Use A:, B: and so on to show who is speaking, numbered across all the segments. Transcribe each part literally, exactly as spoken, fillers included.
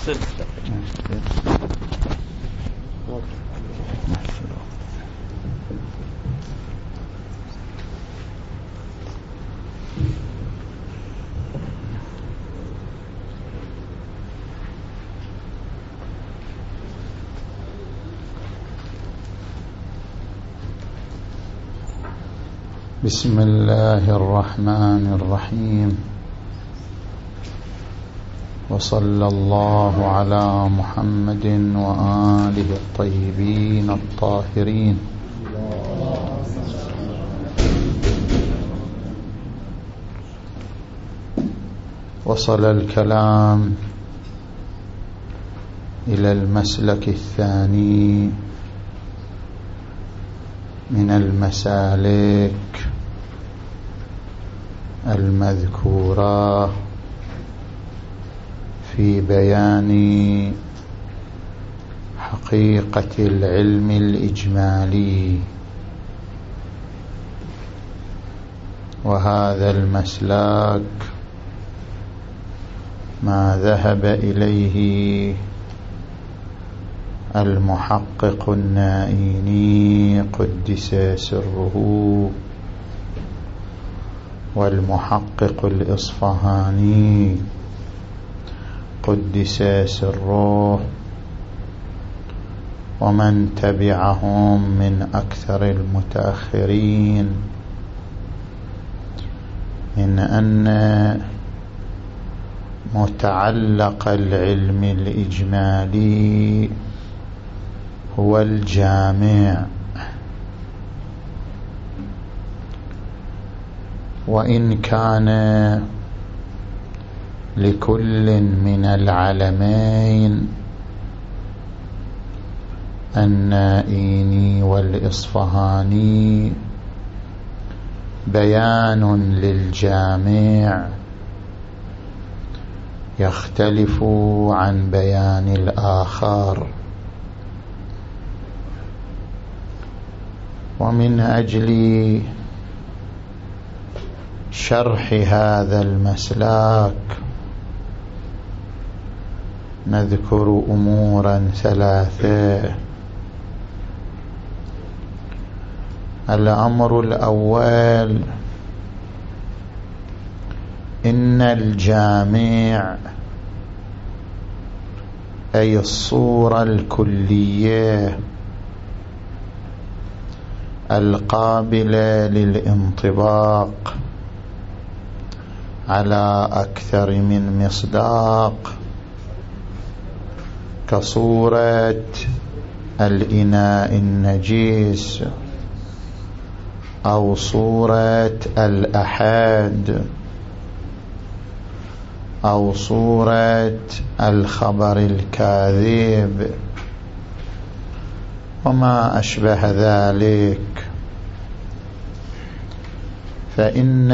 A: بسم الله الرحمن الرحيم، وصلى الله على محمد وآله الطيبين الطاهرين. وصل الكلام إلى المسلك الثاني من المسالك المذكورة في بيان حقيقة العلم الإجمالي، وهذا المسلك ما ذهب إليه المحقق النائيني قدس سره، والمحقق الإصفهاني قدس سره، ومن تبعهم من أكثر المتأخرين، من أن متعلق العلم الإجمالي هو الجامع، وإن كان لكل من العلمين النائيني والإصفهاني بيان للجامع يختلف عن بيان الآخر، ومن أجل شرح هذا المسلك نذكر أمورا ثلاثة. الأمر الأول، إن الجامع أي الصورة الكلية القابلة للانطباق على أكثر من مصداق، كصورة الإناء النجيس، أو صورة الأحد، أو صورة الخبر الكاذب، وما أشبه ذلك. فإن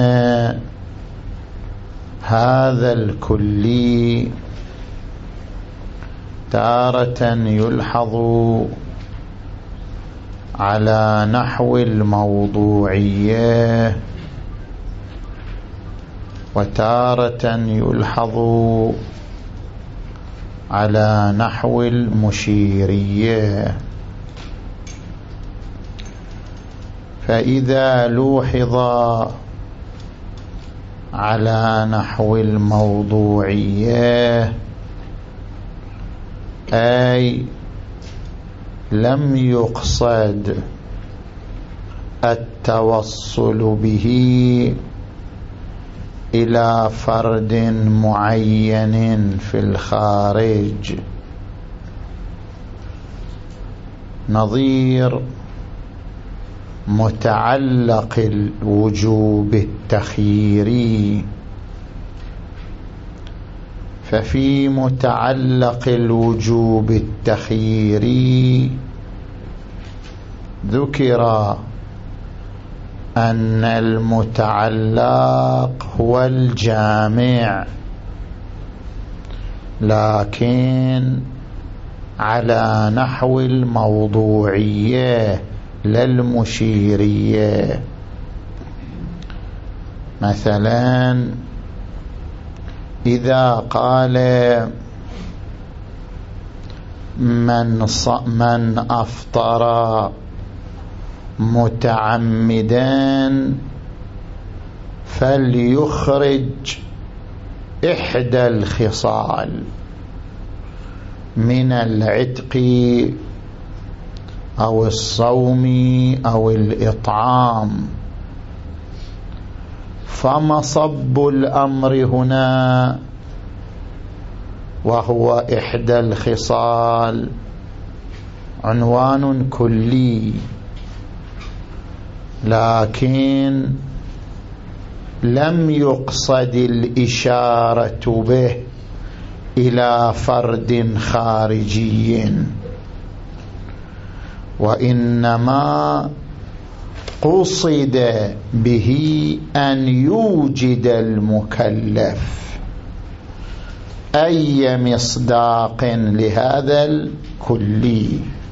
A: هذا الكلي تارة يلحظ على نحو الموضوعية، وتارة يلحظ على نحو المشيرية. فإذا لوحظ على نحو الموضوعية أي لم يقصد التوصل به إلى فرد معين في الخارج، نظير متعلق الوجوب التخييري. ففي متعلق الوجوب التخييري ذكر أن المتعلق هو الجامع، لكن على نحو الموضوعية لا المشيرية. مثلا إذا قال من, من أفطر متعمدا فليخرج إحدى الخصال من العتق أو الصوم أو الإطعام. فمصب الأمر هنا وهو إحدى الخصال عنوان كلي، لكن لم يقصد الإشارة به إلى فرد خارجي، وإنما قصد به أن يوجد المكلف أي مصداق لهذا الكلي.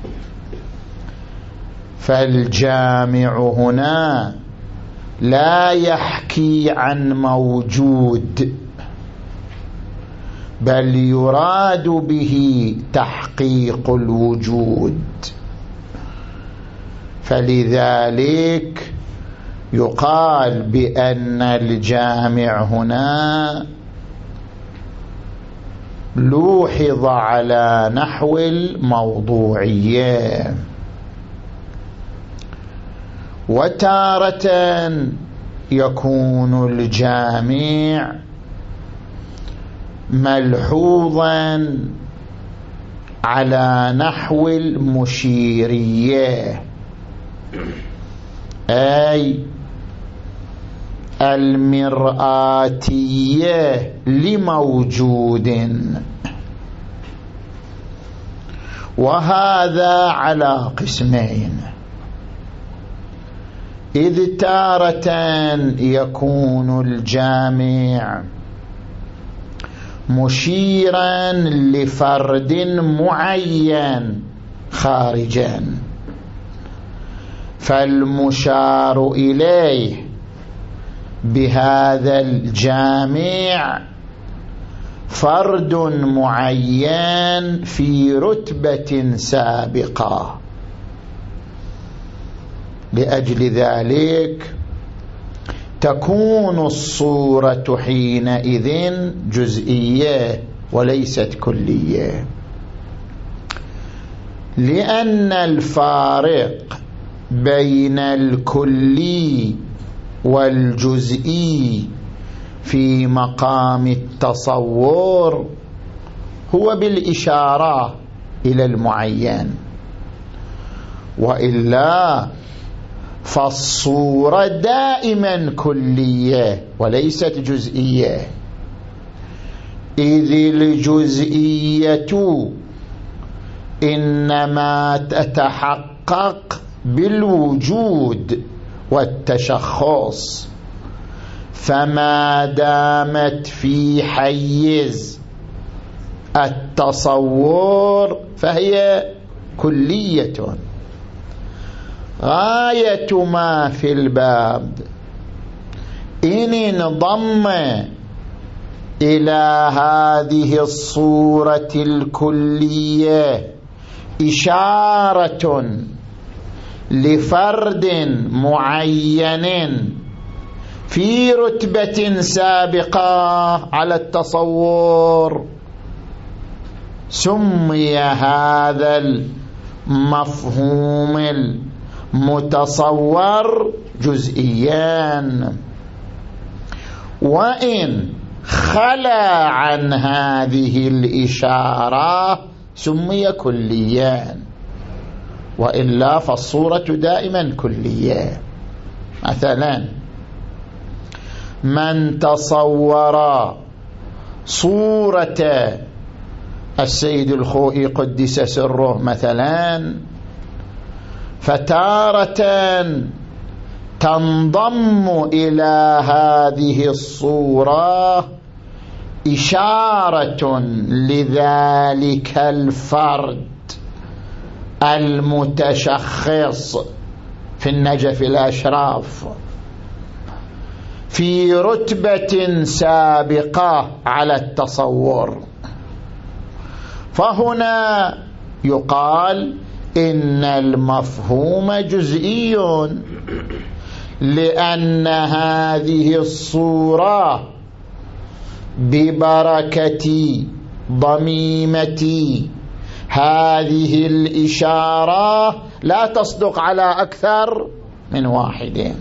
A: فالجامع هنا لا يحكي عن موجود، بل يراد به تحقيق الوجود، فلذلك يقال بأن الجامع هنا لوحظ على نحو الموضوعية. وتارة يكون الجامع ملحوظا على نحو المشيرية، أي المرآتية لموجود، وهذا على قسمين. إذ تارة يكون الجامع مشيرا لفرد معين خارجا، فالمشار إليه بهذا الجامع فرد معين في رتبة سابقة. لأجل ذلك تكون الصورة حينئذ جزئية وليست كلية، لأن الفارق بين الكلي والجزئي في مقام التصور هو بالإشارة إلى المعين، وإلا فالصورة دائما كلية وليست جزئية، إذ الجزئية إنما تتحقق بالوجود والتشخص، فما دامت في حيز التصور فهي كلية. غاية ما في الباب إن انضم إلى هذه الصورة الكلية إشارة لفرد معين في رتبة سابقة على التصور، سمي هذا المفهوم المتصور جزئيا، وإن خلا عن هذه الإشارة سمي كليا، وإلا فالصورة دائما كلية. مثلا من تصور صورة السيد الخوئي قدس سره مثلا، فتارة تنضم إلى هذه الصورة إشارة لذلك الفرد المتشخص في النجف الأشراف في رتبة سابقة على التصور. فهنا يقال إن المفهوم جزئي، لأن هذه الصورة ببركة ضميمة هذه الإشارة لا تصدق على أكثر من واحد.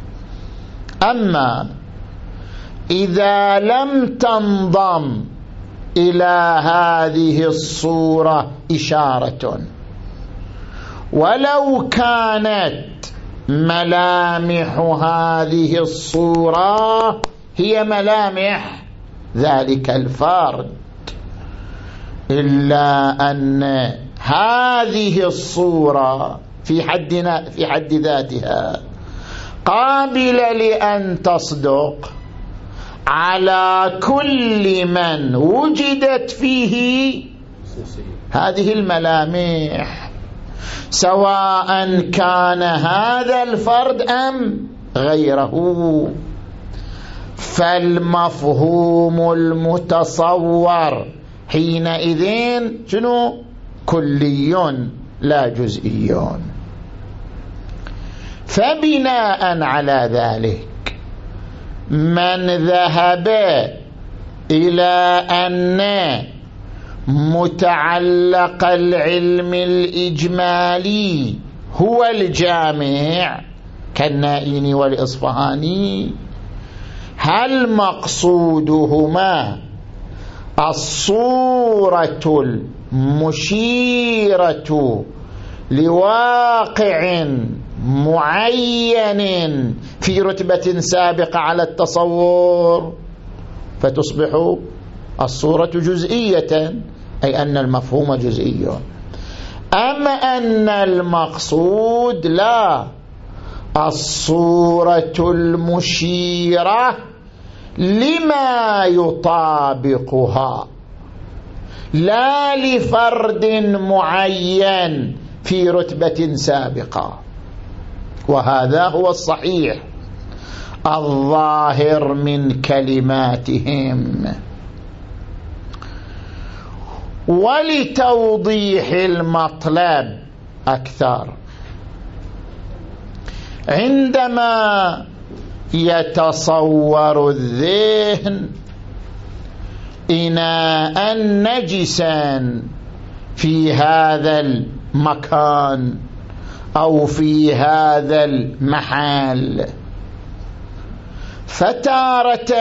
A: أما إذا لم تنضم إلى هذه الصورة إشارة، ولو كانت ملامح هذه الصورة هي ملامح ذلك الفرد، إلا أن هذه الصورة في حدنا في حد ذاتها قابلة لأن تصدق على كل من وجدت فيه هذه الملامح، سواء كان هذا الفرد أم غيره. فالمفهوم المتصور حينئذ شنو؟ كلي لا جزئي. فبناء على ذلك من ذهب إلى أن متعلق العلم الإجمالي هو الجامع كالنائين والإصفهاني، هل مقصودهما الصورة المشيرة لواقع معين في رتبة سابقة على التصور، فتصبح الصورة جزئية، أي أن المفهوم جزئي. أما أن المقصود لا، الصورة المشيرة لما يطابقها، لا لفرد معين في رتبة سابقة. وهذا هو الصحيح الظاهر من كلماتهم. ولتوضيح المطلب أكثر، عندما يتصور الذهن إناء نجسا في هذا المكان أو في هذا المحل، فتارة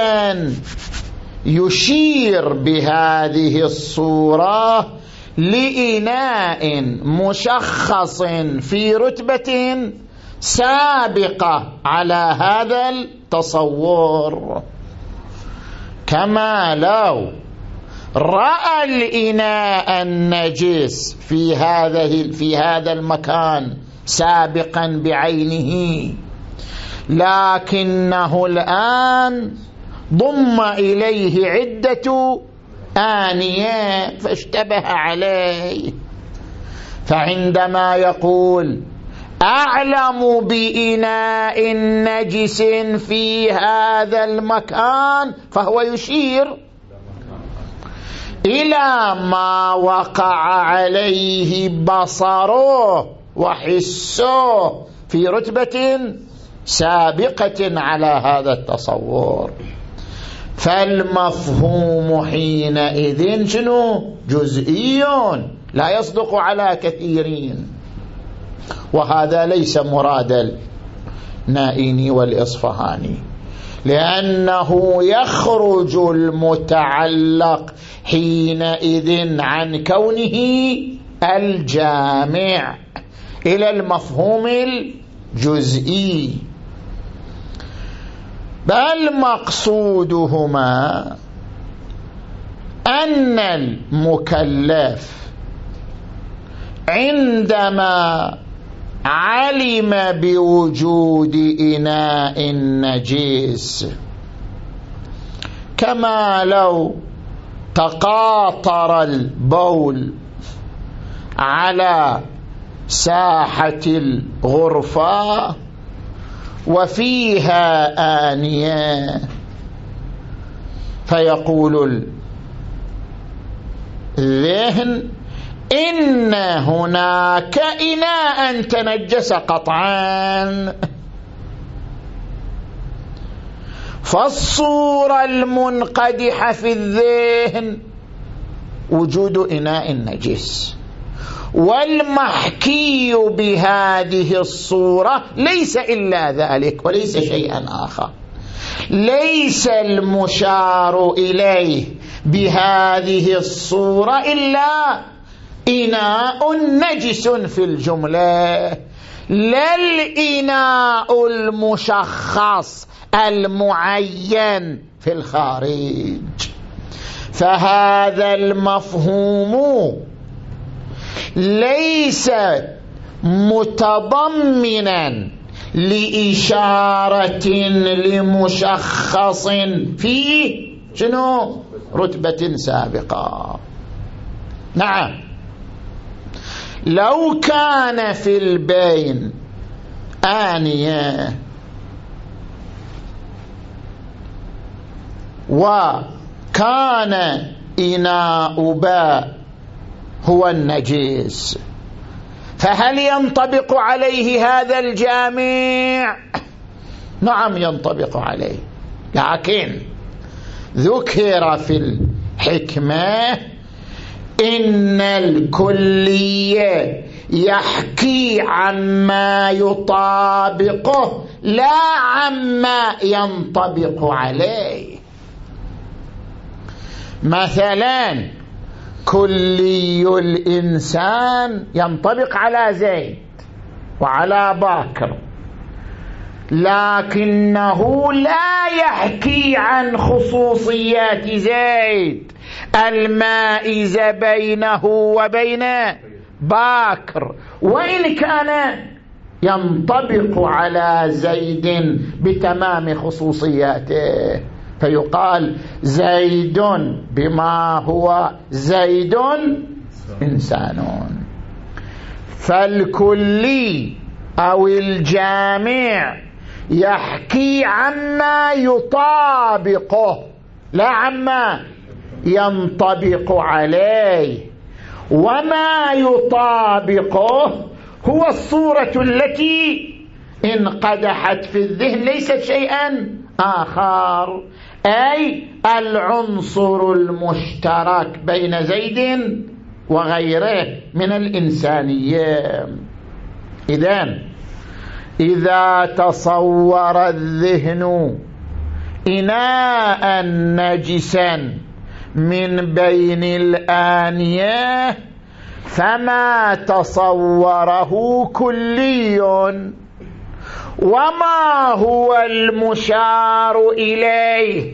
A: يشير بهذه الصورة لإناء مشخص في رتبة سابقة على هذا التصور، كما لو رأى الإناء النجس في هذا في هذا المكان سابقا بعينه، لكنه الآن ضم إليه عدة آنية فاشتبه عليه، فعندما يقول أعلم بإناء نجس في هذا المكان، فهو يشير إلى ما وقع عليه بصره وحسه في رتبة سابقة على هذا التصور. فالمفهوم حينئذ شنو؟ جزئي لا يصدق على كثيرين، وهذا ليس مراد النائين والإصفهاني، لأنه يخرج المتعلق حينئذ عن كونه الجامع إلى المفهوم الجزئي. بل مقصودهما أن المكلف عندما علم بوجود إناء نجس، كما لو تقاطر البول على ساحة الغرفة وفيها آنية، فيقول الذهن إن هناك إناء تنجس قطعا، فالصورة المنقدحة في الذهن وجود إناء نجس، والمحكي بهذه الصورة ليس إلا ذلك وليس شيئا آخر. ليس المشار إليه بهذه الصورة إلا إناء نجس في الجملة، لا الإناء المشخص المعين في الخارج. فهذا المفهوم ليس متضمنا لإشارة لمشخص في شنو رتبة سابقة. نعم، لو كان في البين آنية وكان إناء باء هو النجيس، فهل ينطبق عليه هذا الجامع؟ نعم ينطبق عليه، لكن ذكر في الحكمة إن الكلية يحكي عما يطابقه لا عما ينطبق عليه. مثلا كلي الإنسان ينطبق على زيد وعلى باكر، لكنه لا يحكي عن خصوصيات زيد المائزة بينه وبين باكر، وإن كان ينطبق على زيد بتمام خصوصياته، فيقال زيد بما هو زيد إنسان. فالكلي أو الجامع يحكي عما يطابقه لا عما ينطبق عليه، وما يطابقه هو الصورة التي انقدحت في الذهن، ليست شيئا آخر، أي العنصر المشترك بين زيد وغيره من الإنسانية. إذن إذا تصور الذهن إناء نجسا من بين الآنية فما تصوره كلي، وما هو المشار إليه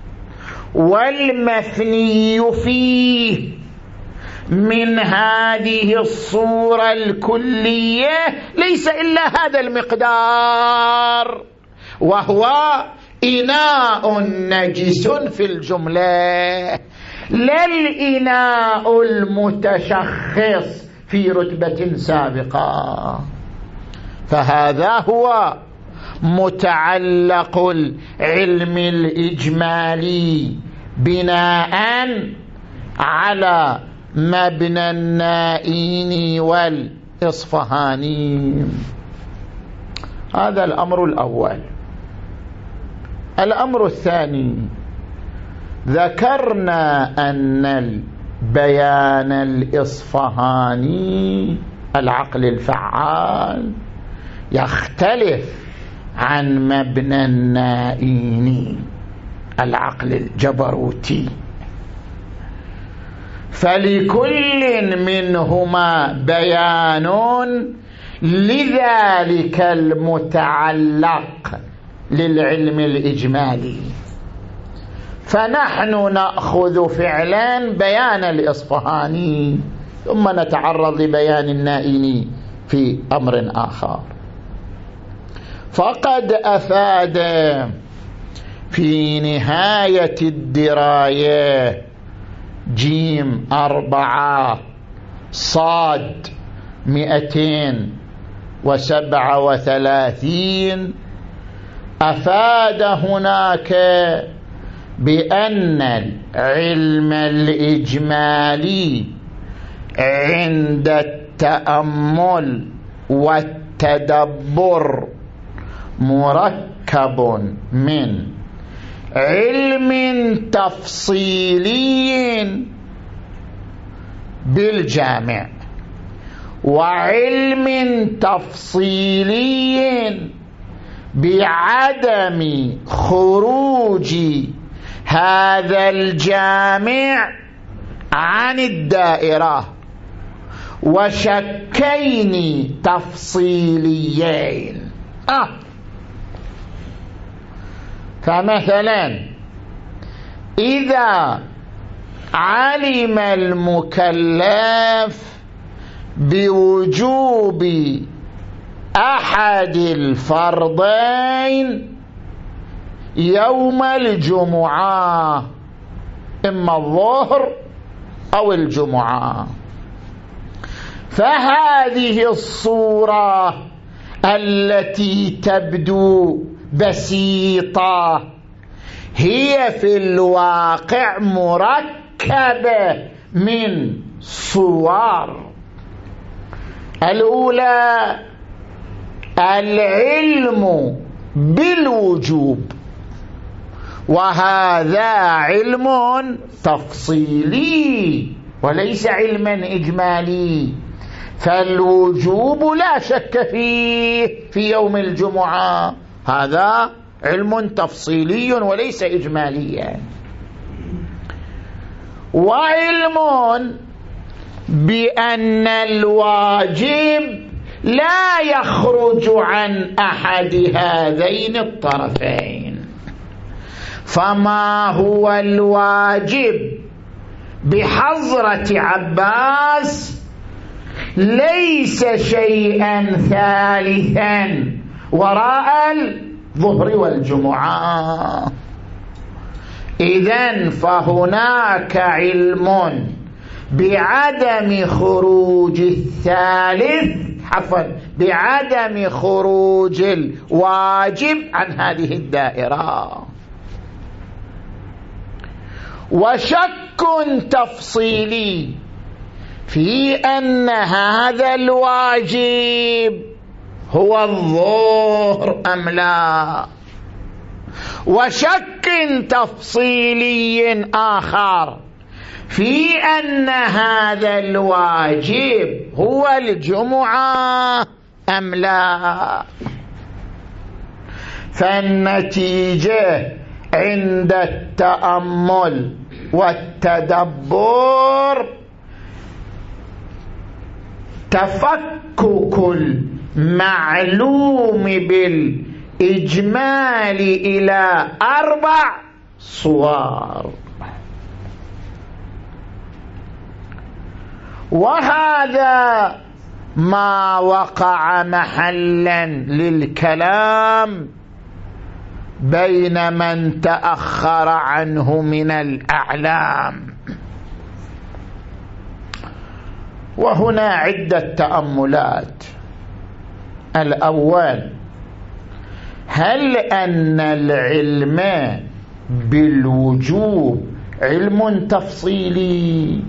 A: والمثني فيه من هذه الصورة الكلية ليس إلا هذا المقدار، وهو إناء نجس في الجملة، لا الإناء المتشخص في رتبة سابقة. فهذا هو متعلق العلم الإجمالي بناء على مبنى النائين والإصفهاني. هذا الأمر الأول. الأمر الثاني، ذكرنا أن البيان الإصفهاني العقل الفعال يختلف عن مبنى النائين العقل الجبروتي، فلكل منهما بيان لذلك المتعلق للعلم الإجمالي، فنحن نأخذ فعلا بيان الإصفهاني ثم نتعرض لبيان النائيني في أمر آخر. فقد أفاد في نهاية الدراية جيم أربعة صاد مئتين وسبعة وثلاثين، أفاد هناك بأن العلم الإجمالي عند التأمل والتدبر مركب من علم تفصيلي بالجامع وعلم تفصيلي بعدم خروج هذا الجامع عن الدائرة، وشكين تفصيليين. آه. فمثلا إذا علم المكلف بوجوب أحد الفرضين يوم الجمعة، إما الظهر أو الجمعة، فهذه الصورة التي تبدو بسيطة هي في الواقع مركبة من صور. الأولى العلم بالوجوب، وهذا علم تفصيلي وليس علما إجمالي، فالوجوب لا شك فيه في يوم الجمعة، هذا علم تفصيلي وليس إجماليا. وعلم بأن الواجب لا يخرج عن أحد هذين الطرفين، فما هو الواجب بحضرة عباس ليس شيئا ثالثا وراء الظهر والجمعة. إذن فهناك علم بعدم خروج الثالث عفوا بعدم خروج الواجب عن هذه الدائرة، وشك تفصيلي في أن هذا الواجب هو الظهر أم لا، وشك تفصيلي آخر في أن هذا الواجب هو الجمعة أم لا. فالنتيجة عند التأمل والتدبر تفكك المعلوم بالإجمال إلى أربع صور، وهذا ما وقع محلا للكلام بين من تأخر عنه من الأعلام. وهنا عدة تأملات. الأول، هل أن العلم بالوجوب علم تفصيلي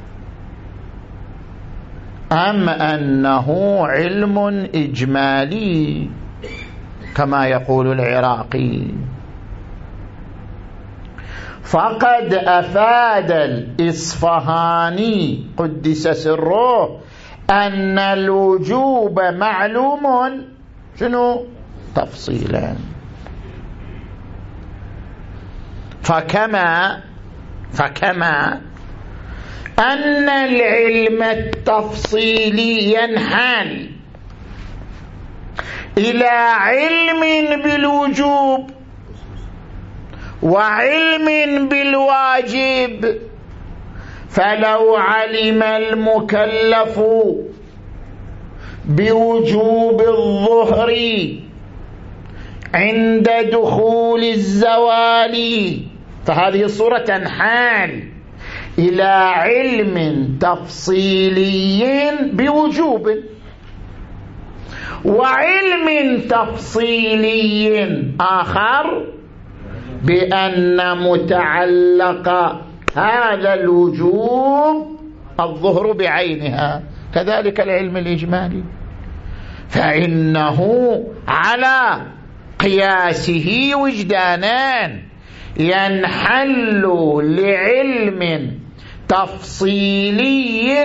A: أم أنه علم إجمالي كما يقول العراقي؟ فقد أفاد الإصفهاني قدس سره أن الوجوب معلوم شنو تفصيلا، فكما فكما أن العلم التفصيلي ينحل إلى علم بالوجوب وعلم بالواجب، فلو علم المكلف بوجوب الظهر عند دخول الزوال فهذه الصورة تنحال إلى علم تفصيلي بوجوب، وعلم تفصيلي آخر بأن متعلق هذا الوجوب الظهر بعينها، كذلك العلم الإجمالي، فإنه على قياسه وجدانان، ينحل لعلم تفصيلي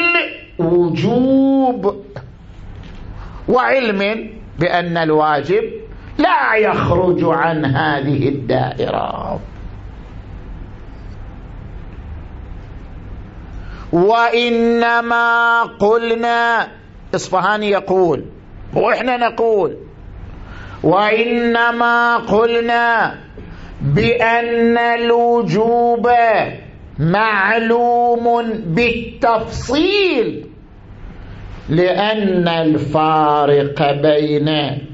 A: بالوجوب، وعلم بأن الواجب لا يخرج عن هذه الدائرة. وإنما قلنا، إصفهاني يقول وإحنا نقول، وإنما قلنا بأن الوجوب معلوم بالتفصيل، لأن الفارق بين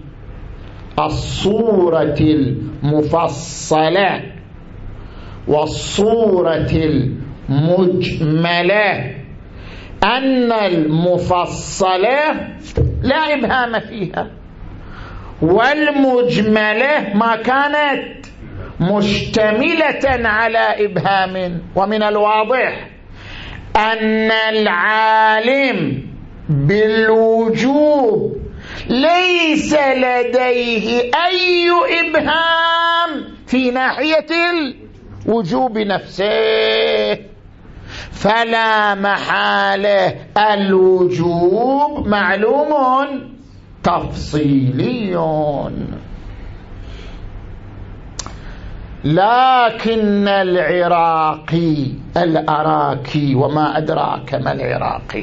A: الصورة المفصلة والصورة المجملة أن المفصلة لا إبهام فيها، والمجملة ما كانت مشتملة على إبهام. ومن الواضح أن العالم بالوجوب ليس لديه أي إبهام في ناحية الوجوب نفسه، فلا محالة الوجوب معلوم تفصيلي. لكن العراقي الأراكي، وما أدراك ما العراقي،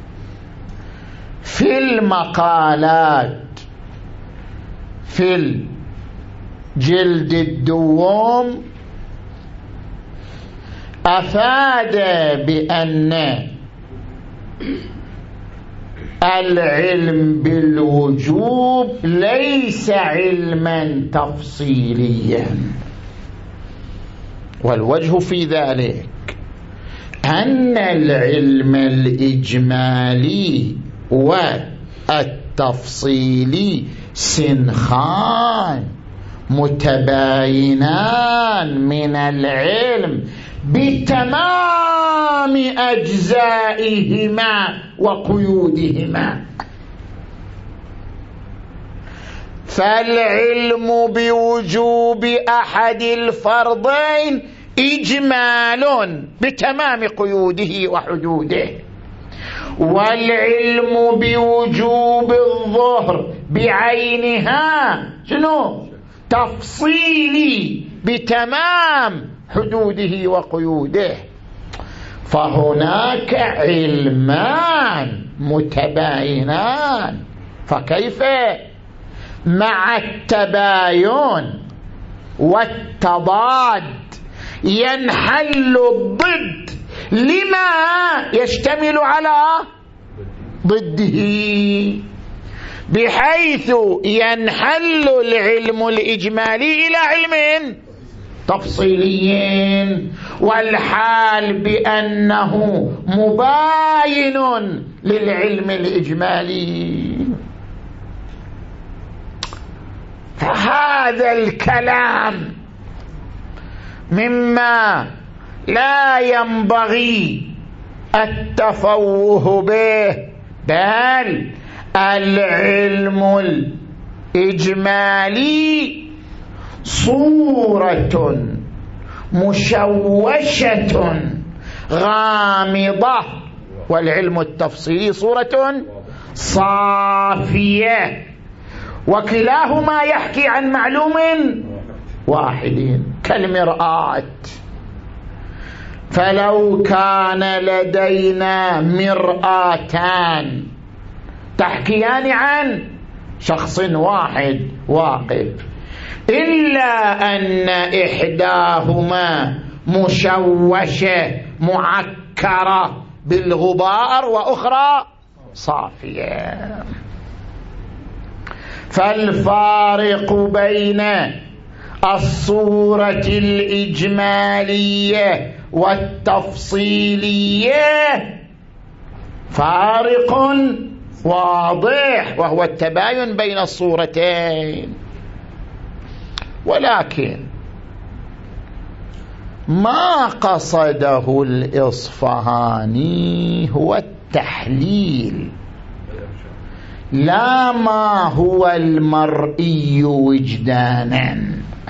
A: في المقالات في الجلد الدوم أفاد بأن العلم بالوجوب ليس علما تفصيليا، والوجه في ذلك أن العلم الإجمالي والتفصيلي سنخان متباينان من العلم بتمام أجزائهما وقيودهما. فالعلم بوجوب أحد الفرضين إجمال بتمام قيوده وحدوده، والعلم بوجوب الظهر بعينها شنو؟ تفصيلي بتمام حدوده وقيوده. فهناك علمان متباينان، فكيف مع التباين والتضاد ينحل الضد لما يشتمل على ضده، بحيث ينحل العلم الإجمالي إلى علم تفصيلي، والحال بأنه مباين للعلم الإجمالي. فهذا الكلام مما لا ينبغي التفوه به، بل العلم الإجمالي صورة مشوشة غامضة، والعلم التفصيلي صورة صافية، وكلاهما يحكي عن معلوم واحد كالمرآة. فلو كان لدينا مرآتان تحكيان عن شخص واحد واقف، إلا أن إحداهما مشوشة معكرة بالغبار وأخرى صافية، فالفارق بين الصورة الإجمالية والتفصيلية فارق واضح، وهو التباين بين الصورتين. ولكن ما قصده الإصفهاني هو التحليل، لا ما هو المرئي وجدانا.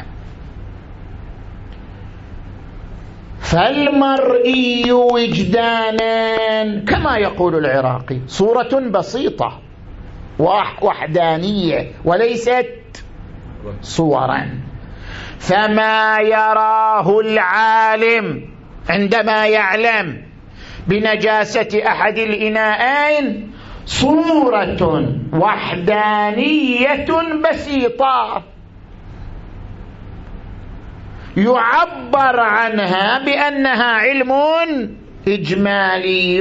A: فالمرئي وجدانا كما يقول العراقي صورة بسيطة وحدانية وليست صورا. فما يراه العالم عندما يعلم بنجاسة أحد الإناءين صورة وحدانية بسيطة يعبر عنها بأنها علم إجمالي،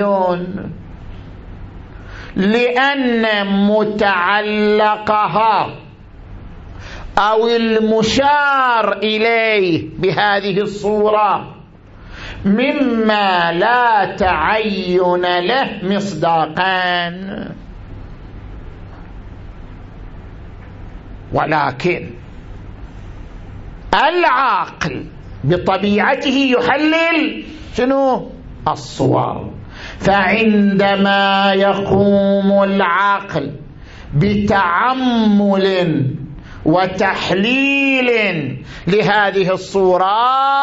A: لأن متعلقها أو المشار إليه بهذه الصورة مما لا تعين له مصداقان. ولكن العاقل بطبيعته يحلل شنو؟ الصور. فعندما يقوم العقل بتعمل وتحليل لهذه الصورة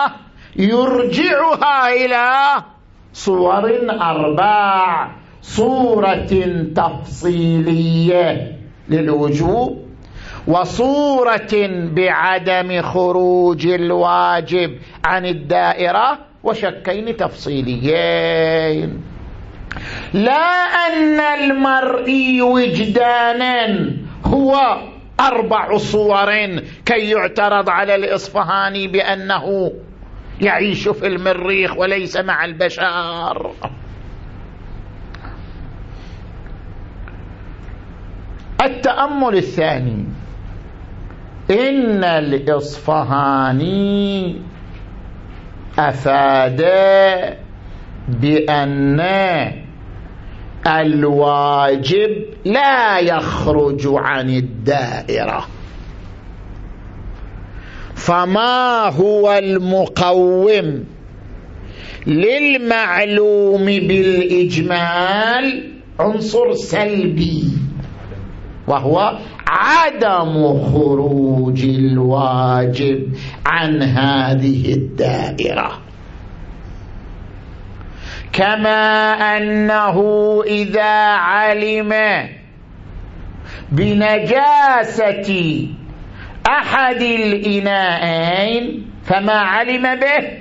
A: يرجعها إلى صور أربع: صورة تفصيلية للوجوب، وصورة بعدم خروج الواجب عن الدائرة، وشكين تفصيليين. لا أن المرئي وجدانا هو أربع صور كي يعترض على الإصفهاني بأنه يعيش في المريخ وليس مع البشر. التأمل الثاني: إن الإصفهاني أفاد بأن الواجب لا يخرج عن الدائرة، فما هو المقوم للمعلوم بالإجمال عنصر سلبي، وهو عدم خروج الواجب عن هذه الدائرة. كما أنه إذا علم بنجاسة أحد الإناءين فما علم به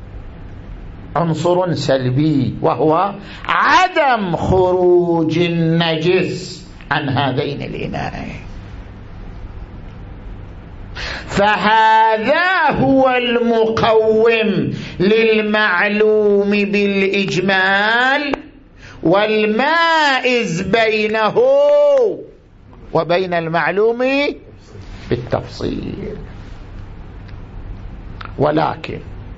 A: عنصر سلبي، وهو عدم خروج النجس عن هذين الإناءين. فهذا هو المقوم للمعلوم بالإجمال، والمائز بينه وبين المعلوم بالتفصيل. ولكن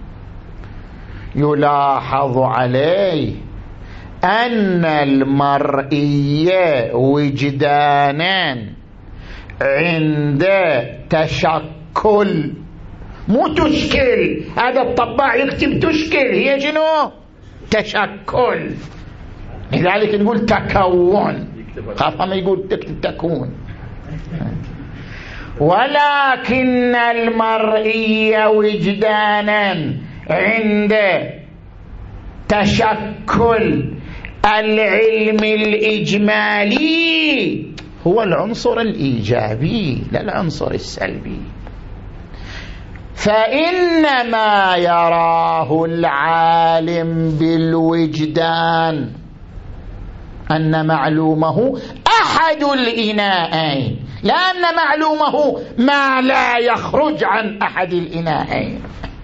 A: يلاحظ عليه أن المرئي وجدانا عند تشكل، مو تشكل، هذا الطباع يكتب تشكل، هي شنو؟ تشكل. لذلك نقول تكون، خاف ما يقول تكتب تكون. ولكن المرئي وجدانا عند تشكل العلم الإجمالي هو العنصر الإيجابي لا العنصر السلبي. فإنما يراه العالم بالوجدان أن معلومه أحد الإناءين، لا أن معلومه ما لا يخرج عن أحد الإناءين.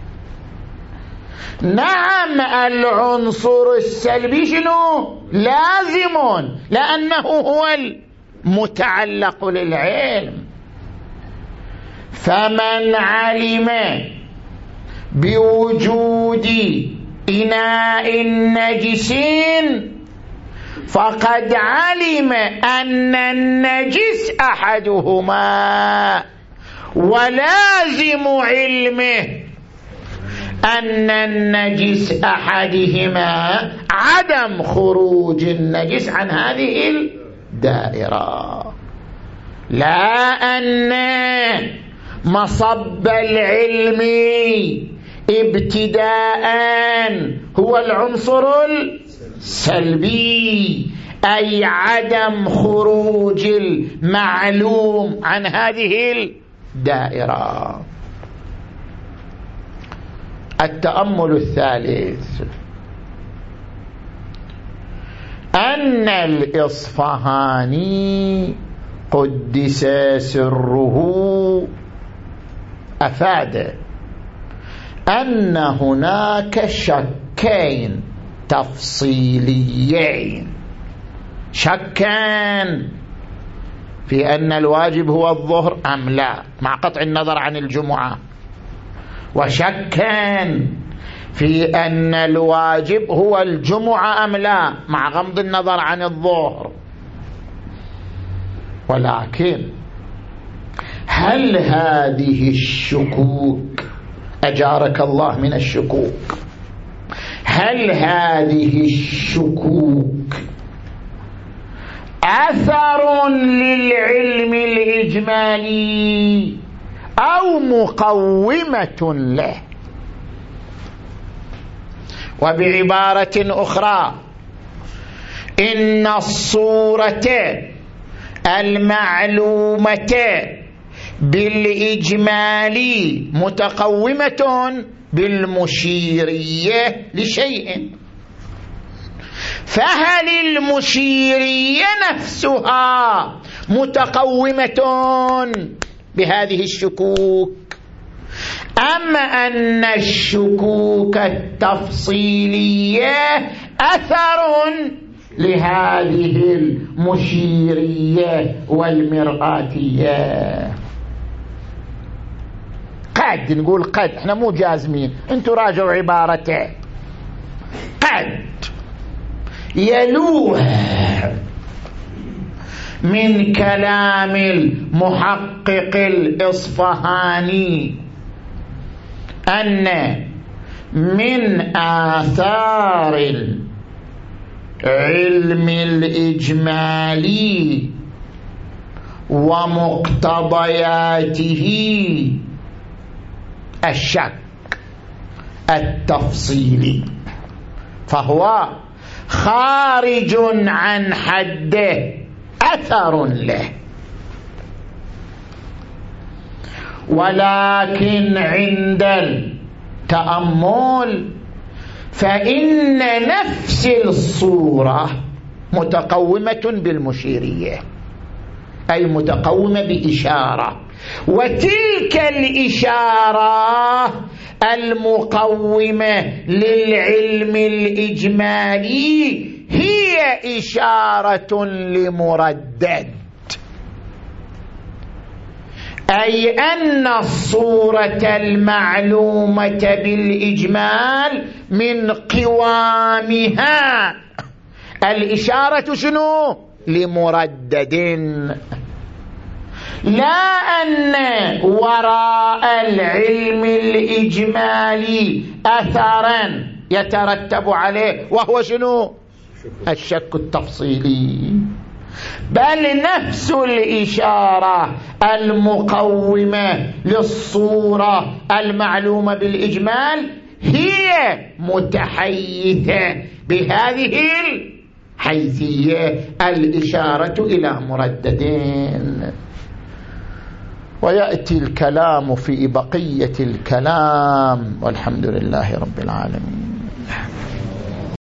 A: نعم العنصر السلبي شنو؟ لازم، لأنه هو المتعلق للعلم. فمن علم بوجود إناء نجس فقد علم أن النجس أحدهما، ولازم علمه أن النجس أحدهما عدم خروج النجس عن هذه الدائرة، لا أن مصب العلم ابتداء هو العنصر السلبي، أي عدم خروج المعلوم عن هذه الدائرة. التأمل الثالث أن الإصفهاني قدس سره أفاد أن هناك شكين تفصيليين، شكان في أن الواجب هو الظهر أم لا مع قطع النظر عن الجمعة، وشكان في أن الواجب هو الجمعة أم لا مع غض النظر عن الظهر. ولكن هل هذه الشكوك، أجارك الله من الشكوك، هل هذه الشكوك أثر للعلم الإجمالي أو مقومة له؟ وبعبارة أخرى، إن الصورة المعلومة بالإجمال متقومة بالمشيرية لشيء، فهل المشيرية نفسها متقومة بهذه الشكوك، أم أن الشكوك التفصيلية أثر لهذه المشيرية والمرآتية؟ قد نقول قد، احنا مو جازمين، انتوا راجعوا عبارته. قد يلوح من كلام المحقق الإصفهاني أن من آثار العلم الإجمالي ومقتضياته الشك التفصيلي، فهو خارج عن حده، أثر له. ولكن عند التأمل فإن نفس الصورة متقومة بالمشيرية، أي متقومة بإشارة، وتلك الإشارة المقومة للعلم الإجمالي هي إشارة لمردد، أي أن الصورة المعلومة بالإجمال من قوامها الإشارة شنو؟ لمردد، لا أن وراء العلم الإجمالي أثرا يترتب عليه وهو شنو؟ الشك التفصيلي، بل نفس الإشارة المقومة للصورة المعلومة بالإجمال هي متحيزة بهذه الحيثية، الإشارة إلى مرددين. ويأتي الكلام في بقية الكلام، والحمد لله رب العالمين.